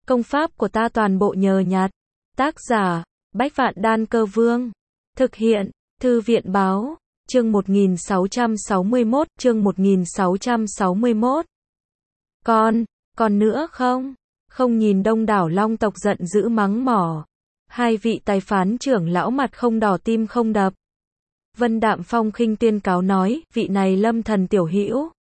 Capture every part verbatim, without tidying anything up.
Công pháp của ta toàn bộ nhờ nhặt. Tác giả, Bách Vạn Đan Cơ Vương. Thực hiện, Thư viện Báo. Chương một nghìn sáu trăm sáu mươi mốt, chương một nghìn sáu trăm sáu mươi mốt. Còn, còn nữa không? Không nhìn đông đảo long tộc giận dữ mắng mỏ. Hai vị tài phán trưởng lão mặt không đỏ tim không đập. Vân Đạm Phong khinh tuyên cáo nói, vị này Lâm Thần tiểu hữu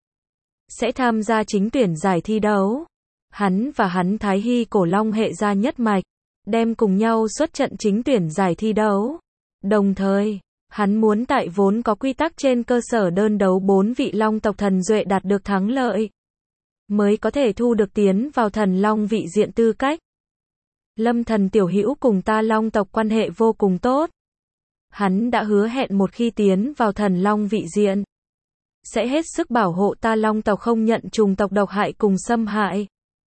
sẽ tham gia chính tuyển giải thi đấu. Hắn và hắn Thái Hy cổ long hệ gia nhất mạch, đem cùng nhau xuất trận chính tuyển giải thi đấu. Đồng thời, hắn muốn tại vốn có quy tắc trên cơ sở đơn đấu bốn vị long tộc thần duệ đạt được thắng lợi, mới có thể thu được tiến vào thần long vị diện tư cách. Lâm Thần tiểu hữu cùng ta long tộc quan hệ vô cùng tốt. Hắn đã hứa hẹn một khi tiến vào thần long vị diện, sẽ hết sức bảo hộ ta long tộc không nhận trùng tộc độc hại cùng xâm hại.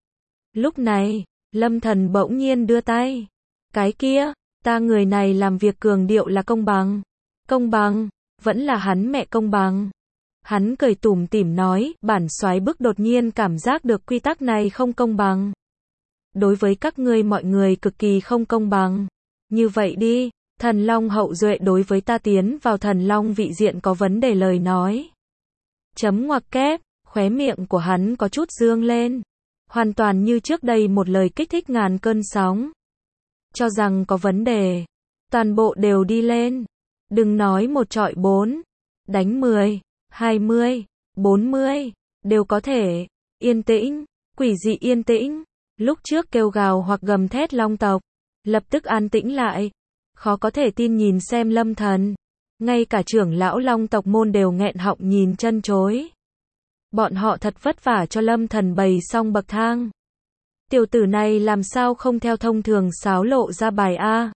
Lúc này, Lâm Thần bỗng nhiên đưa tay. Cái kia, ta người này làm việc cường điệu là công bằng. Công bằng, vẫn là hắn mẹ công bằng. Hắn cười tủm tỉm nói, bản soái bức đột nhiên cảm giác được quy tắc này không công bằng. Đối với các ngươi mọi người cực kỳ không công bằng. Như vậy đi, thần long hậu duệ đối với ta tiến vào thần long vị diện có vấn đề lời nói. Chấm ngoặc kép, khóe miệng của hắn có chút dương lên. Hoàn toàn như trước đây một lời kích thích ngàn cơn sóng. Cho rằng có vấn đề, toàn bộ đều đi lên. Đừng nói một trọi bốn, đánh mười, hai mươi, bốn mươi, đều có thể. Yên tĩnh, quỷ dị yên tĩnh. Lúc trước kêu gào hoặc gầm thét long tộc, lập tức an tĩnh lại. Khó có thể tin nhìn xem Lâm Thần. Ngay cả trưởng lão long tộc môn đều nghẹn họng nhìn chân chối. Bọn họ thật vất vả cho Lâm Thần bày xong bậc thang. Tiểu tử này làm sao không theo thông thường xáo lộ ra bài A.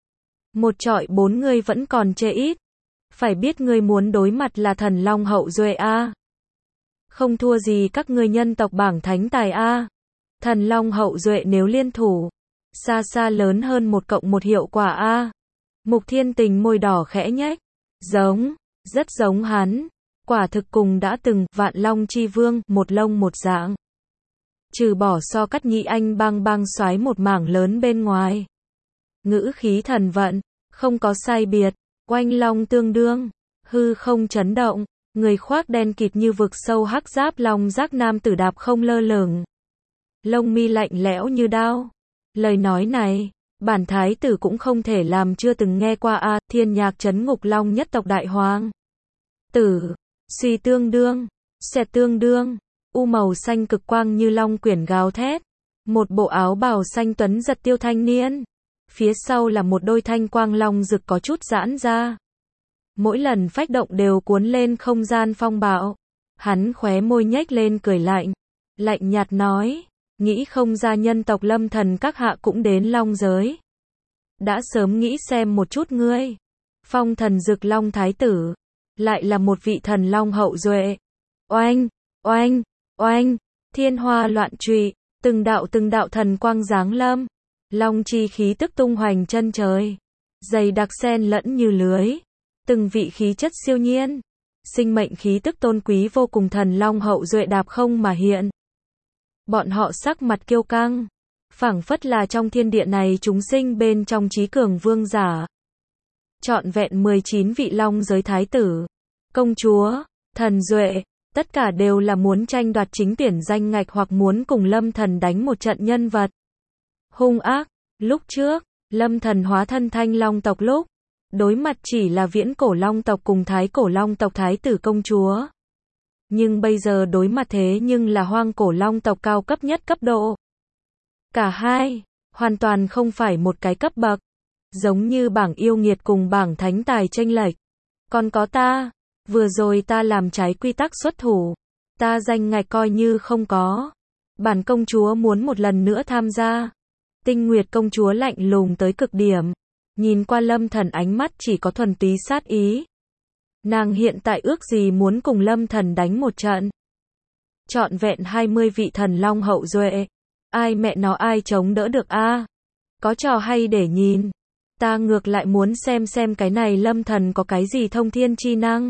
Một trọi bốn người vẫn còn chê ít. Phải biết ngươi muốn đối mặt là thần long hậu duệ A. Không thua gì các ngươi nhân tộc bảng thánh tài A. Thần long hậu duệ nếu liên thủ, xa xa lớn hơn một cộng một hiệu quả A. Mục Thiên Tình môi đỏ khẽ nhếch. Giống, rất giống hắn. Quả thực cùng đã từng, vạn long chi vương, một lông một dạng. Trừ bỏ so cắt nhị anh bang bang xoái một mảng lớn bên ngoài. Ngữ khí thần vận, không có sai biệt, oanh long tương đương, hư không chấn động, người khoác đen kịt như vực sâu hắc giáp long giác nam tử đạp không lơ lửng. Lông mi lạnh lẽo như đao. Lời nói này, bản thái tử cũng không thể làm chưa từng nghe qua a. Thiên nhạc trấn ngục long nhất tộc đại hoàng tử. Suy tương đương, xẹt tương đương, u màu xanh cực quang như long quyển gào thét. Một bộ áo bào xanh tuấn giật tiêu thanh niên. Phía sau là một đôi thanh quang long rực có chút giãn ra. Mỗi lần phách động đều cuốn lên không gian phong bạo. Hắn khóe môi nhếch lên cười lạnh. Lạnh nhạt nói, nghĩ không ra nhân tộc Lâm Thần các hạ cũng đến long giới. Đã sớm nghĩ xem một chút ngươi. Phong thần dực long thái tử. Lại là một vị thần long hậu duệ. Oanh, oanh, oanh, thiên hoa loạn trụy, từng đạo từng đạo thần quang giáng lâm. Long chi khí tức tung hoành chân trời. Dày đặc xen lẫn như lưới. Từng vị khí chất siêu nhiên. Sinh mệnh khí tức tôn quý vô cùng thần long hậu duệ đạp không mà hiện. Bọn họ sắc mặt kiêu căng. Phảng phất là trong thiên địa này chúng sinh bên trong trí cường vương giả. Trọn vẹn mười chín vị long giới thái tử, công chúa, thần duệ, tất cả đều là muốn tranh đoạt chính tuyển danh ngạch hoặc muốn cùng Lâm Thần đánh một trận nhân vật. Hung ác, lúc trước, Lâm Thần hóa thân thanh long tộc lúc, đối mặt chỉ là viễn cổ long tộc cùng thái cổ long tộc thái tử công chúa. Nhưng bây giờ đối mặt thế nhưng là hoang cổ long tộc cao cấp nhất cấp độ. Cả hai, hoàn toàn không phải một cái cấp bậc. Giống như bảng yêu nghiệt cùng bảng thánh tài chênh lệch. Còn có ta, vừa rồi ta làm trái quy tắc xuất thủ. Ta danh ngạch coi như không có. Bản công chúa muốn một lần nữa tham gia. Tinh Nguyệt công chúa lạnh lùng tới cực điểm. Nhìn qua Lâm Thần ánh mắt chỉ có thuần túy sát ý. Nàng hiện tại ước gì muốn cùng Lâm Thần đánh một trận. Trọn vẹn hai mươi vị thần long hậu duệ. Ai mẹ nó ai chống đỡ được a? Có trò hay để nhìn. Ta ngược lại muốn xem xem cái này Lâm Thần có cái gì thông thiên chi năng.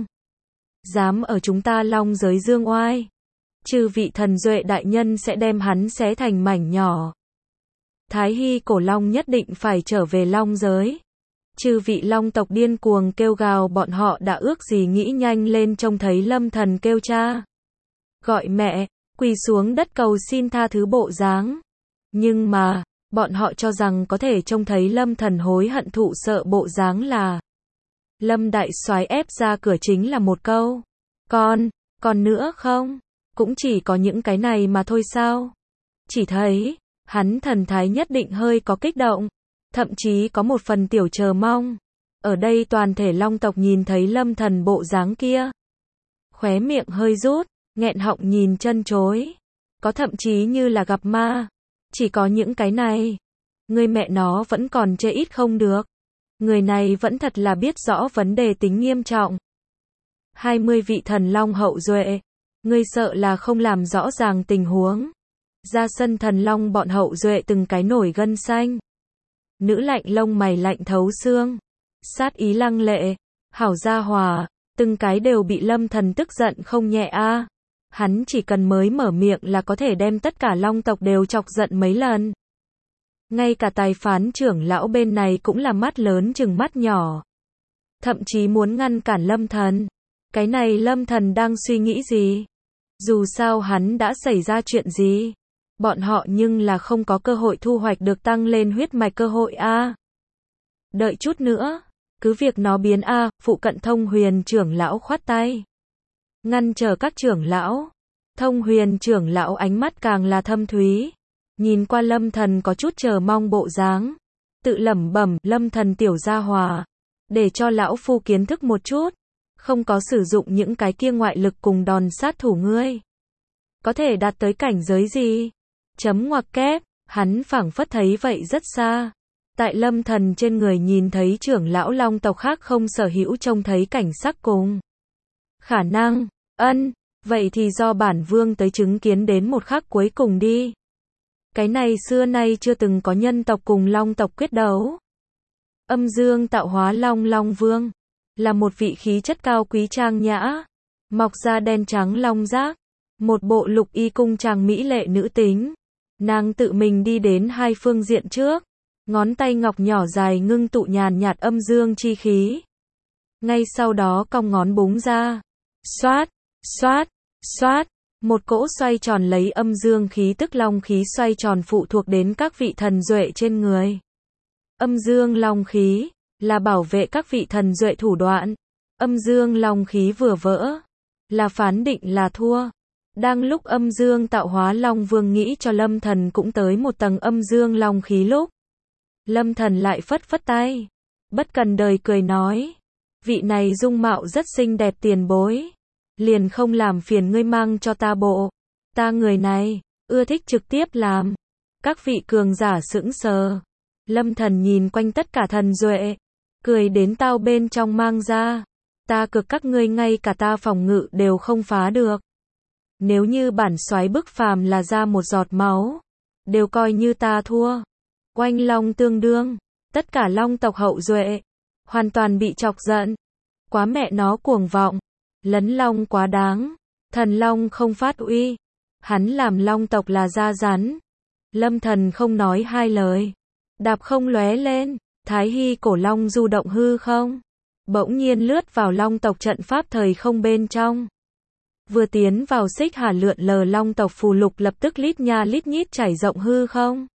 Dám ở chúng ta long giới dương oai. Trừ vị thần duệ đại nhân sẽ đem hắn xé thành mảnh nhỏ. Thái Hy cổ long nhất định phải trở về long giới. Chư vị long tộc điên cuồng kêu gào, bọn họ đã ước gì nghĩ nhanh lên trông thấy Lâm Thần kêu cha, gọi mẹ, quỳ xuống đất cầu xin tha thứ bộ dáng. Nhưng mà, bọn họ cho rằng có thể trông thấy Lâm Thần hối hận thụ sợ bộ dáng là Lâm đại soái ép ra cửa chính là một câu: "Con, còn nữa không?" Cũng chỉ có những cái này mà thôi sao? Chỉ thấy, hắn thần thái nhất định hơi có kích động, thậm chí có một phần tiểu chờ mong. Ở đây toàn thể long tộc nhìn thấy Lâm Thần bộ dáng kia, khóe miệng hơi rút, nghẹn họng nhìn chân chối. Có thậm chí như là gặp ma. Chỉ có những cái này. Người mẹ nó vẫn còn chê ít không được. Người này vẫn thật là biết rõ vấn đề tính nghiêm trọng. hai mươi vị thần long hậu duệ. Ngươi sợ là không làm rõ ràng tình huống. Ra sân thần long bọn hậu duệ từng cái nổi gân xanh. Nữ lạnh lông mày lạnh thấu xương. Sát ý lăng lệ. Hảo gia hòa. Từng cái đều bị Lâm Thần tức giận không nhẹ a. Hắn chỉ cần mới mở miệng là có thể đem tất cả long tộc đều chọc giận mấy lần. Ngay cả tài phán trưởng lão bên này cũng là mắt lớn chừng mắt nhỏ. Thậm chí muốn ngăn cản Lâm Thần. Cái này Lâm Thần đang suy nghĩ gì? Dù sao hắn đã xảy ra chuyện gì? Bọn họ nhưng là không có cơ hội thu hoạch được tăng lên huyết mạch cơ hội a. Đợi chút nữa. Cứ việc nó biến a, phụ cận Thông Huyền trưởng lão khoát tay. Ngăn chờ các trưởng lão. Thông Huyền trưởng lão ánh mắt càng là thâm thúy. Nhìn qua Lâm Thần có chút chờ mong bộ dáng. Tự lẩm bẩm, Lâm Thần tiểu gia hòa. Để cho lão phu kiến thức một chút. Không có sử dụng những cái kia ngoại lực cùng đòn sát thủ ngươi. Có thể đạt tới cảnh giới gì? Chấm ngoặc kép, hắn phảng phất thấy vậy rất xa. Tại Lâm Thần trên người nhìn thấy trưởng lão long tộc khác không sở hữu trông thấy cảnh sắc cùng. Khả năng, ân, vậy thì do bản vương tới chứng kiến đến một khắc cuối cùng đi. Cái này xưa nay chưa từng có nhân tộc cùng long tộc quyết đấu. Âm dương tạo hóa long long vương. Là một vị khí chất cao quý trang nhã. Mọc da đen trắng long giác. Một bộ lục y cung trang mỹ lệ nữ tính. Nàng tự mình đi đến hai phương diện trước. Ngón tay ngọc nhỏ dài ngưng tụ nhàn nhạt âm dương chi khí. Ngay sau đó cong ngón búng ra. Xoát, xoát, xoát. Một cỗ xoay tròn lấy âm dương khí tức long khí xoay tròn phụ thuộc đến các vị thần duệ trên người. Âm dương long khí là bảo vệ các vị thần duệ thủ đoạn. Âm dương long khí vừa vỡ là phán định là thua. Đang lúc âm dương tạo hóa long vương nghĩ cho Lâm Thần cũng tới một tầng âm dương long khí lúc. Lâm Thần lại phất phất tay. Bất cần đời cười nói. Vị này dung mạo rất xinh đẹp tiền bối. Liền không làm phiền ngươi mang cho ta bộ. Ta người này, ưa thích trực tiếp làm. Các vị cường giả sững sờ. Lâm Thần nhìn quanh tất cả thần duệ. Cười đến tao bên trong mang ra. Ta cực các ngươi ngay cả ta phòng ngự đều không phá được. Nếu như bản soái bức phàm là ra một giọt máu. Đều coi như ta thua. Oanh long tương đương. Tất cả long tộc hậu duệ. Hoàn toàn bị chọc giận. Quá mẹ nó cuồng vọng. Lấn long quá đáng. Thần long không phát uy. Hắn làm long tộc là da rắn. Lâm Thần không nói hai lời. Đạp không lóe lên. Thái Hy cổ long du động hư không. Bỗng nhiên lướt vào long tộc trận pháp thời không bên trong. Vừa tiến vào xích hà lượn lờ long tộc phù lục lập tức lít nha lít nhít chảy rộng hư không.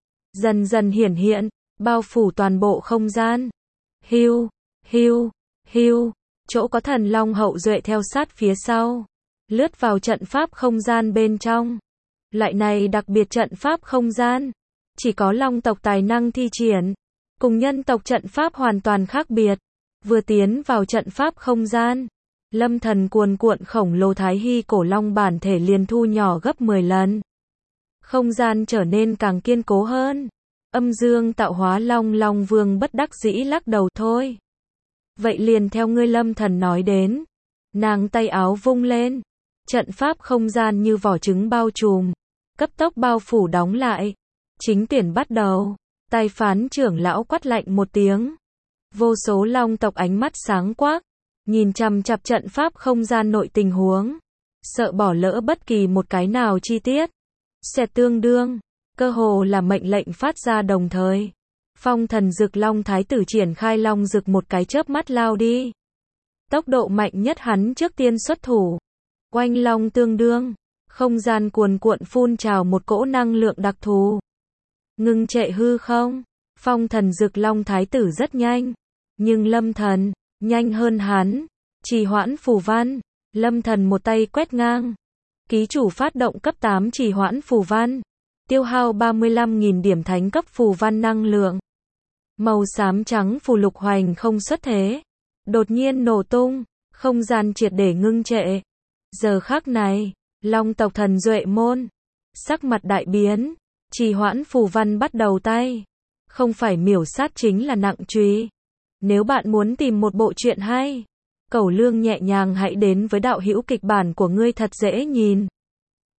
Dần dần hiển hiện. Bao phủ toàn bộ không gian. Hiu, hiu, hiu. Chỗ có thần long hậu duệ theo sát phía sau. Lướt vào trận pháp không gian bên trong. Loại này đặc biệt trận pháp không gian. Chỉ có long tộc tài năng thi triển. Cùng nhân tộc trận pháp hoàn toàn khác biệt. Vừa tiến vào trận pháp không gian. Lâm Thần cuồn cuộn khổng lồ Thái Hy cổ long bản thể liền thu nhỏ gấp mười lần. Không gian trở nên càng kiên cố hơn. Âm dương tạo hóa long long vương bất đắc dĩ lắc đầu thôi. Vậy liền theo ngươi Lâm Thần nói đến. Nàng tay áo vung lên. Trận pháp không gian như vỏ trứng bao trùm. Cấp tốc bao phủ đóng lại. Chính tuyển bắt đầu. Tài phán trưởng lão quát lạnh một tiếng. Vô số long tộc ánh mắt sáng quắc. Nhìn chằm chằm trận pháp không gian nội tình huống. Sợ bỏ lỡ bất kỳ một cái nào chi tiết. Sẽ tương đương. cơ hồ là mệnh lệnh phát ra đồng thời. Phong thần Dực Long Thái tử triển khai long dực một cái chớp mắt lao đi. Tốc độ mạnh nhất hắn trước tiên xuất thủ. Oanh long tương đương, không gian cuồn cuộn phun trào một cỗ năng lượng đặc thù. Ngưng trệ hư không, phong thần Dực Long Thái tử rất nhanh. Nhưng Lâm Thần, nhanh hơn hắn. Trì hoãn phù văn, Lâm Thần một tay quét ngang. Ký chủ phát động cấp tám trì hoãn phù văn. Tiêu hao ba mươi lăm nghìn điểm thánh cấp phù văn năng lượng. Màu xám trắng phù lục hoành không xuất thế. Đột nhiên nổ tung, không gian triệt để ngưng trệ. Giờ khắc này, Long tộc thần Duệ môn, sắc mặt đại biến, trì hoãn phù văn bắt đầu tay. Không phải miểu sát chính là nặng truy. Nếu bạn muốn tìm một bộ truyện hay, Cẩu Lương nhẹ nhàng hãy đến với đạo hữu kịch bản của ngươi thật dễ nhìn.